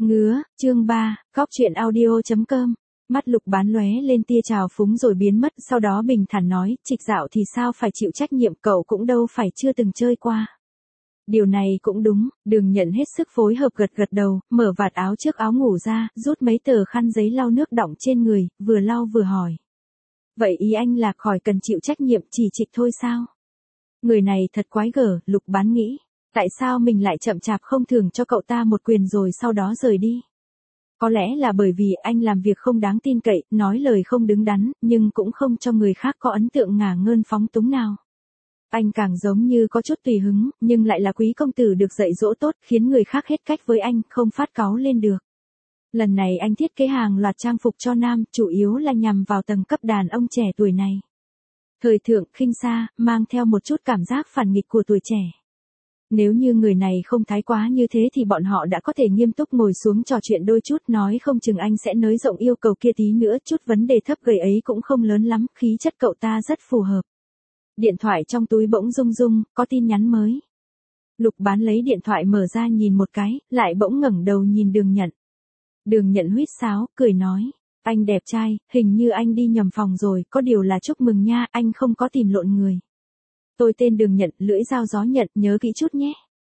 Ngứa, chương 3, góc chuyện audio.com. Mắt Lục Bán lóe lên tia trào phúng rồi biến mất, sau đó bình thản nói, Trịch Dạo thì sao phải chịu trách nhiệm, cậu cũng đâu phải chưa từng chơi qua. Điều này cũng đúng, Đường Nhận hết sức phối hợp gật gật đầu, mở vạt áo trước áo ngủ ra, rút mấy tờ khăn giấy lau nước đọng trên người, vừa lau vừa hỏi. Vậy ý anh là khỏi cần chịu trách nhiệm, chỉ Trịch thôi sao? Người này thật quái gở, Lục Bán nghĩ. Tại sao mình lại chậm chạp không thưởng cho cậu ta một quyền rồi sau đó rời đi? Có lẽ là bởi vì anh làm việc không đáng tin cậy, nói lời không đứng đắn, nhưng cũng không cho người khác có ấn tượng ngả ngơn phóng túng nào. Anh càng giống như có chút tùy hứng, nhưng lại là quý công tử được dạy dỗ tốt, khiến người khác hết cách với anh, không phát cáu lên được. Lần này anh thiết kế hàng loạt trang phục cho nam, chủ yếu là nhằm vào tầng cấp đàn ông trẻ tuổi này. Thời thượng, khinh xa, mang theo một chút cảm giác phản nghịch của tuổi trẻ. Nếu như người này không thái quá như thế thì bọn họ đã có thể nghiêm túc ngồi xuống trò chuyện đôi chút, nói không chừng anh sẽ nới rộng yêu cầu kia tí nữa, chút vấn đề thấp gầy ấy cũng không lớn lắm, khí chất cậu ta rất phù hợp. Điện thoại trong túi bỗng rung rung, có tin nhắn mới. Lục Bán lấy điện thoại mở ra nhìn một cái, lại bỗng ngẩng đầu nhìn Đường Nhận. Đường Nhận huýt sáo, cười nói, anh đẹp trai, hình như anh đi nhầm phòng rồi, có điều là chúc mừng nha, anh không có tìm lộn người. Tôi tên Đường Nhận, lưỡi dao gió Nhận, nhớ kỹ chút nhé.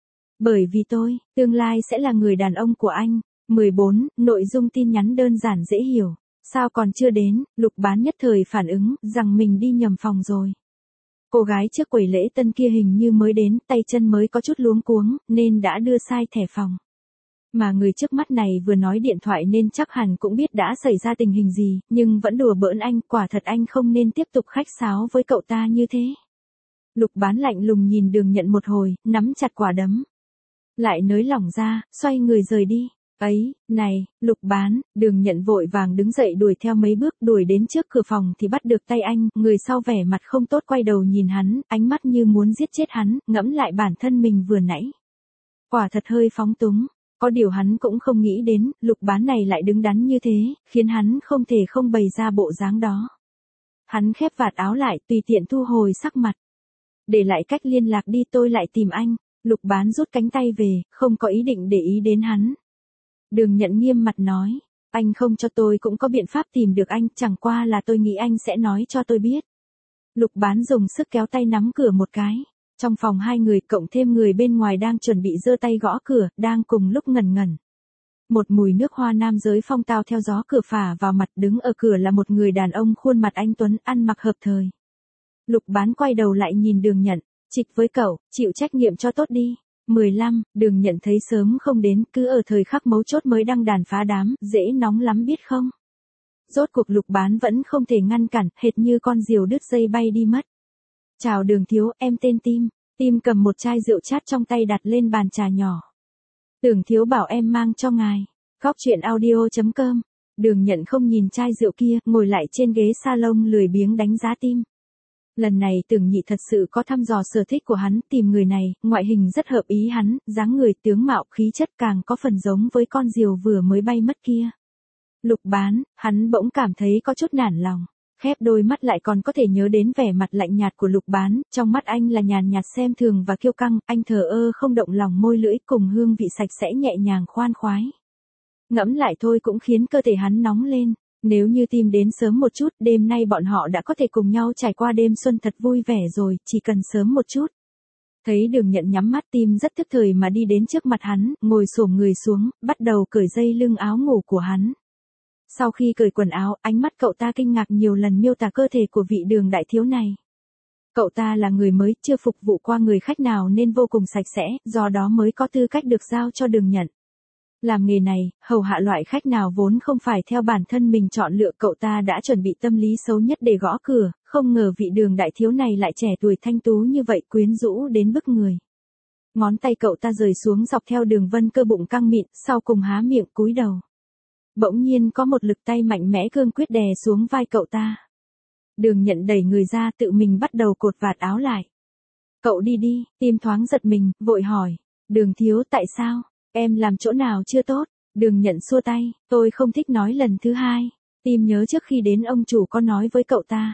Bởi vì tôi, tương lai sẽ là người đàn ông của anh. 14, nội dung tin nhắn đơn giản dễ hiểu. Sao còn chưa đến, Lục Bán nhất thời phản ứng, rằng mình đi nhầm phòng rồi. Cô gái trước quầy lễ tân kia hình như mới đến, tay chân mới có chút luống cuống, nên đã đưa sai thẻ phòng. Mà người trước mắt này vừa nói điện thoại nên chắc hẳn cũng biết đã xảy ra tình hình gì, nhưng vẫn đùa bỡn anh, quả thật anh không nên tiếp tục khách sáo với cậu ta như thế. Lục Bán lạnh lùng nhìn Đường Nhận một hồi, nắm chặt quả đấm. Lại nới lỏng ra, xoay người rời đi. Ấy, này, Lục Bán, Đường Nhận vội vàng đứng dậy đuổi theo mấy bước, đuổi đến trước cửa phòng thì bắt được tay anh, người sau vẻ mặt không tốt quay đầu nhìn hắn, ánh mắt như muốn giết chết hắn, ngẫm lại bản thân mình vừa nãy. Quả thật hơi phóng túng, có điều hắn cũng không nghĩ đến, Lục Bán này lại đứng đắn như thế, khiến hắn không thể không bày ra bộ dáng đó. Hắn khép vạt áo lại, tùy tiện thu hồi sắc mặt. Để lại cách liên lạc đi, tôi lại tìm anh. Lục Bán rút cánh tay về, không có ý định để ý đến hắn. Đường Nhận nghiêm mặt nói, anh không cho tôi cũng có biện pháp tìm được anh, chẳng qua là tôi nghĩ anh sẽ nói cho tôi biết. Lục Bán dùng sức kéo tay nắm cửa một cái. Trong phòng hai người cộng thêm người bên ngoài đang chuẩn bị giơ tay gõ cửa, đang cùng lúc ngẩn ngẩn. Một mùi nước hoa nam giới phong tao theo gió cửa phả vào mặt, đứng ở cửa là một người đàn ông khuôn mặt anh tuấn, ăn mặc hợp thời. Lục Bán quay đầu lại nhìn Đường Nhận, Trịch với cậu, chịu trách nhiệm cho tốt đi. 15, Đường Nhận thấy sớm không đến, cứ ở thời khắc mấu chốt mới đăng đàn phá đám, dễ nóng lắm biết không. Rốt cuộc Lục Bán vẫn không thể ngăn cản, hệt như con diều đứt dây bay đi mất. Chào Đường thiếu, em tên Tim. Tim cầm một chai rượu chát trong tay đặt lên bàn trà nhỏ. Tưởng thiếu bảo em mang cho ngài. Góc chuyện audio.com. Đường Nhận không nhìn chai rượu kia, ngồi lại trên ghế salon lười biếng đánh giá Tim. Lần này Tưởng Nhị thật sự có thăm dò sở thích của hắn, tìm người này, ngoại hình rất hợp ý hắn, dáng người tướng mạo khí chất càng có phần giống với con diều vừa mới bay mất kia. Lục Bán, hắn bỗng cảm thấy có chút nản lòng. Khép đôi mắt lại còn có thể nhớ đến vẻ mặt lạnh nhạt của Lục Bán, trong mắt anh là nhàn nhạt xem thường và kiêu căng, anh thờ ơ không động lòng môi lưỡi cùng hương vị sạch sẽ nhẹ nhàng khoan khoái. Ngẫm lại thôi cũng khiến cơ thể hắn nóng lên. Nếu như Tim đến sớm một chút, đêm nay bọn họ đã có thể cùng nhau trải qua đêm xuân thật vui vẻ rồi, chỉ cần sớm một chút. Thấy Đường Nhận nhắm mắt, Tim rất thức thời mà đi đến trước mặt hắn, ngồi xổm người xuống, bắt đầu cởi dây lưng áo ngủ của hắn. Sau khi cởi quần áo, ánh mắt cậu ta kinh ngạc nhiều lần miêu tả cơ thể của vị Đường đại thiếu này. Cậu ta là người mới, chưa phục vụ qua người khách nào nên vô cùng sạch sẽ, do đó mới có tư cách được giao cho Đường Nhận. Làm nghề này, hầu hạ loại khách nào vốn không phải theo bản thân mình chọn lựa, cậu ta đã chuẩn bị tâm lý xấu nhất để gõ cửa, không ngờ vị Đường đại thiếu này lại trẻ tuổi thanh tú như vậy, quyến rũ đến bức người. Ngón tay cậu ta rời xuống dọc theo đường vân cơ bụng căng mịn, sau cùng há miệng cúi đầu. Bỗng nhiên có một lực tay mạnh mẽ cương quyết đè xuống vai cậu ta. Đường Nhận đẩy người ra, tự mình bắt đầu cột vạt áo lại. Cậu đi đi, Tim thoáng giật mình, vội hỏi. Đường thiếu, tại sao? Em làm chỗ nào chưa tốt? Đường Nhận xua tay, tôi không thích nói lần thứ hai. Tim nhớ trước khi đến ông chủ có nói với cậu ta.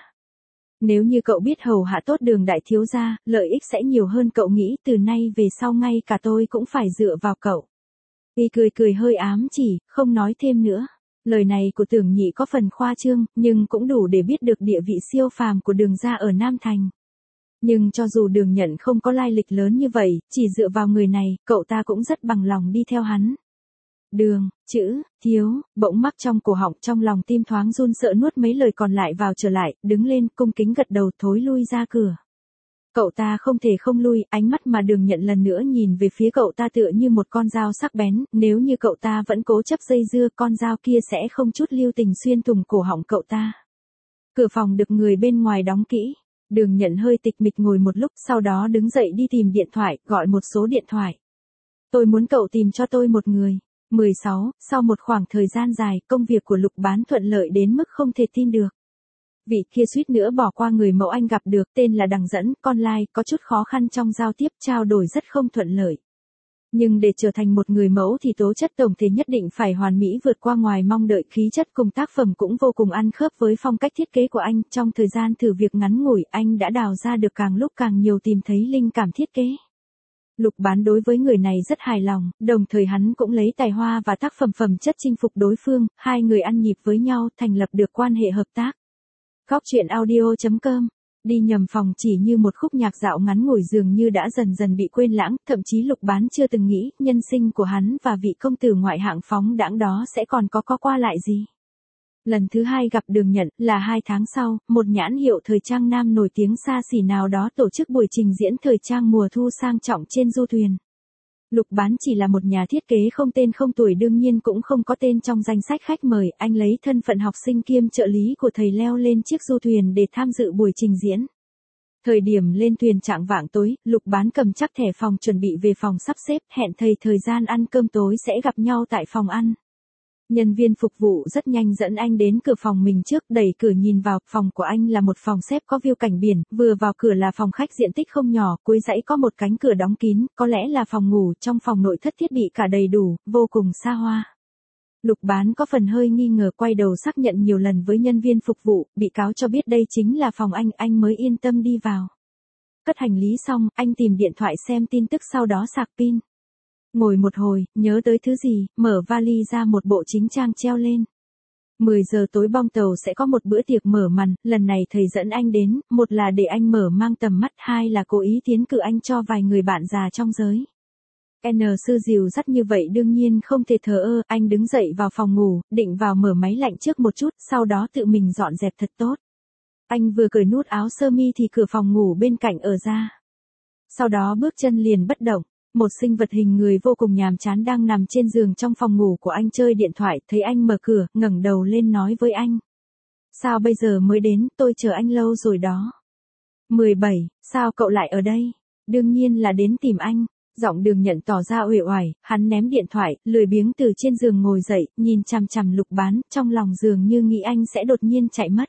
Nếu như cậu biết hầu hạ tốt Đường đại thiếu gia, lợi ích sẽ nhiều hơn cậu nghĩ, từ nay về sau ngay cả tôi cũng phải dựa vào cậu. Y cười cười hơi ám chỉ, không nói thêm nữa. Lời này của Tưởng Nhị có phần khoa trương, nhưng cũng đủ để biết được địa vị siêu phàm của Đường gia ở Nam Thành. Nhưng cho dù Đường Nhận không có lai lịch lớn như vậy, chỉ dựa vào người này, cậu ta cũng rất bằng lòng đi theo hắn. Đường, chữ, thiếu, bỗng mắc trong cổ họng, trong lòng tim thoáng run sợ, nuốt mấy lời còn lại vào trở lại, đứng lên, cung kính gật đầu, thối lui ra cửa. Cậu ta không thể không lui, ánh mắt mà Đường Nhận lần nữa nhìn về phía cậu ta tựa như một con dao sắc bén, nếu như cậu ta vẫn cố chấp dây dưa, con dao kia sẽ không chút lưu tình xuyên thủng cổ họng cậu ta. Cửa phòng được người bên ngoài đóng kỹ. Đường Nhận hơi tịch mịch ngồi một lúc, sau đó đứng dậy đi tìm điện thoại, gọi một số điện thoại. Tôi muốn cậu tìm cho tôi một người. 16, sau một khoảng thời gian dài, công việc của Lục Bán thuận lợi đến mức không thể tin được. Vị kia suýt nữa bỏ qua người mẫu anh gặp được, tên là Đằng Dẫn, con lai, có chút khó khăn trong giao tiếp, trao đổi rất không thuận lợi. Nhưng để trở thành một người mẫu thì tố chất tổng thể nhất định phải hoàn mỹ vượt qua ngoài mong đợi, khí chất cùng tác phẩm cũng vô cùng ăn khớp với phong cách thiết kế của anh. Trong thời gian thử việc ngắn ngủi, anh đã đào ra được càng lúc càng nhiều tìm thấy linh cảm thiết kế. Lục Bán đối với người này rất hài lòng, đồng thời hắn cũng lấy tài hoa và tác phẩm chất chinh phục đối phương, hai người ăn nhịp với nhau, thành lập được quan hệ hợp tác. Góc truyện audio.com. Đi nhầm phòng chỉ như một khúc nhạc dạo ngắn ngủi dường như đã dần dần bị quên lãng, thậm chí Lục Bán chưa từng nghĩ nhân sinh của hắn và vị công tử ngoại hạng phóng đãng đó sẽ còn có qua lại gì. Lần thứ hai gặp Đường Nhận là 2 tháng sau, một nhãn hiệu thời trang nam nổi tiếng xa xỉ nào đó tổ chức buổi trình diễn thời trang mùa thu sang trọng trên du thuyền. Lục Bán chỉ là một nhà thiết kế không tên không tuổi, đương nhiên cũng không có tên trong danh sách khách mời, anh lấy thân phận học sinh kiêm trợ lý của thầy leo lên chiếc du thuyền để tham dự buổi trình diễn. Thời điểm lên thuyền chạng vạng tối, Lục Bán cầm chắc thẻ phòng chuẩn bị về phòng sắp xếp, hẹn thầy thời gian ăn cơm tối sẽ gặp nhau tại phòng ăn. Nhân viên phục vụ rất nhanh dẫn anh đến cửa phòng mình trước, đẩy cửa nhìn vào, phòng của anh là một phòng xếp có view cảnh biển, vừa vào cửa là phòng khách diện tích không nhỏ, cuối dãy có một cánh cửa đóng kín, có lẽ là phòng ngủ, trong phòng nội thất thiết bị cả đầy đủ, vô cùng xa hoa. Lục Bán có phần hơi nghi ngờ, quay đầu xác nhận nhiều lần với nhân viên phục vụ, bị cáo cho biết đây chính là phòng anh mới yên tâm đi vào. Cất hành lý xong, anh tìm điện thoại xem tin tức, sau đó sạc pin. Ngồi một hồi, nhớ tới thứ gì, mở vali ra một bộ chính trang treo lên. 10 giờ tối bong tàu sẽ có một bữa tiệc mở màn, lần này thầy dẫn anh đến, một là để anh mở mang tầm mắt, hai là cố ý tiến cử anh cho vài người bạn già trong giới. Sư dìu dắt như vậy đương nhiên không thể thờ ơ, anh đứng dậy vào phòng ngủ, định vào mở máy lạnh trước một chút, sau đó tự mình dọn dẹp thật tốt. Anh vừa cởi nút áo sơ mi thì cửa phòng ngủ bên cạnh ở ra. Sau đó bước chân liền bất động. Một sinh vật hình người vô cùng nhàm chán đang nằm trên giường trong phòng ngủ của anh chơi điện thoại, thấy anh mở cửa, ngẩng đầu lên nói với anh. Sao bây giờ mới đến, tôi chờ anh lâu rồi đó. 17, sao cậu lại ở đây? Đương nhiên là đến tìm anh. Giọng Đường Nhận tỏ ra uể oải, hắn ném điện thoại, lười biếng từ trên giường ngồi dậy, nhìn chằm chằm Lục Bán, trong lòng dường như nghĩ anh sẽ đột nhiên chạy mất.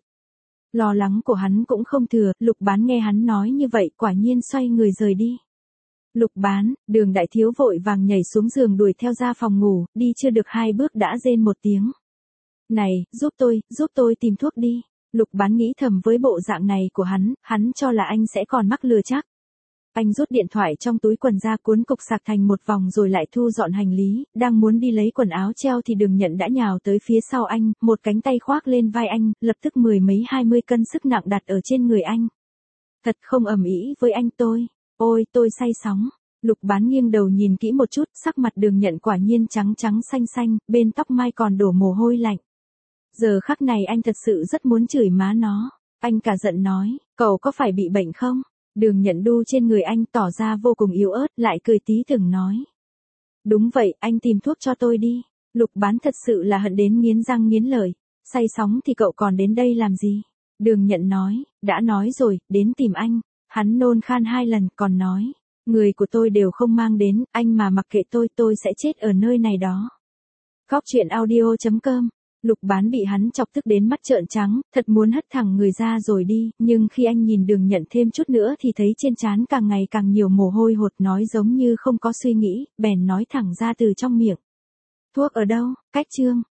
Lo lắng của hắn cũng không thừa, Lục Bán nghe hắn nói như vậy, quả nhiên xoay người rời đi. Lục Bán, Đường đại thiếu vội vàng nhảy xuống giường đuổi theo ra phòng ngủ, đi chưa được 2 bước đã rên một tiếng. Này, giúp tôi tìm thuốc đi. Lục Bán nghĩ thầm với bộ dạng này của hắn cho là anh sẽ còn mắc lừa chắc. Anh rút điện thoại trong túi quần ra, cuốn cục sạc thành một vòng rồi lại thu dọn hành lý, đang muốn đi lấy quần áo treo thì Đường Nhận đã nhào tới phía sau anh, một cánh tay khoác lên vai anh, lập tức 10 mấy 20 cân sức nặng đặt ở trên người anh. Thật không ầm ĩ với anh tôi. Ôi, tôi say sóng. Lục Bán nghiêng đầu nhìn kỹ một chút, sắc mặt Đường Nhận quả nhiên trắng xanh xanh, bên tóc mai còn đổ mồ hôi lạnh. Giờ khắc này anh thật sự rất muốn chửi má nó. Anh cả giận nói, cậu có phải bị bệnh không? Đường Nhận đu trên người anh tỏ ra vô cùng yếu ớt, lại cười tí từng nói. Đúng vậy, anh tìm thuốc cho tôi đi. Lục Bán thật sự là hận đến nghiến răng nghiến lợi. Say sóng thì cậu còn đến đây làm gì? Đường Nhận nói, đã nói rồi, đến tìm anh. Hắn nôn khan 2 lần còn nói, người của tôi đều không mang đến, anh mà mặc kệ tôi sẽ chết ở nơi này đó. Góc truyện audio.com. Lục Bán bị hắn chọc tức đến mắt trợn trắng, thật muốn hất thẳng người ra rồi đi, nhưng khi anh nhìn Đường Nhận thêm chút nữa thì thấy trên trán càng ngày càng nhiều mồ hôi hột, nói giống như không có suy nghĩ, bèn nói thẳng ra từ trong miệng. Thuốc ở đâu, cách chương.